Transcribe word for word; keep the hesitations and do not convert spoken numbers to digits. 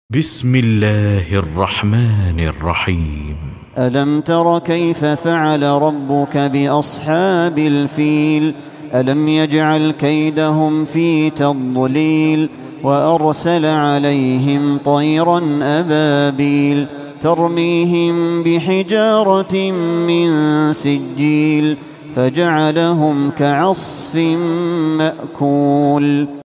بسم الله الرحمن الرحيم. ألم تر كيف فعل ربك بأصحاب الفيل؟ ألم يجعل كيدهم في تضليل وأرسل عليهم طيرا أبابيل ترميهم بحجارة من سجيل فجعلهم كعصف مأكول.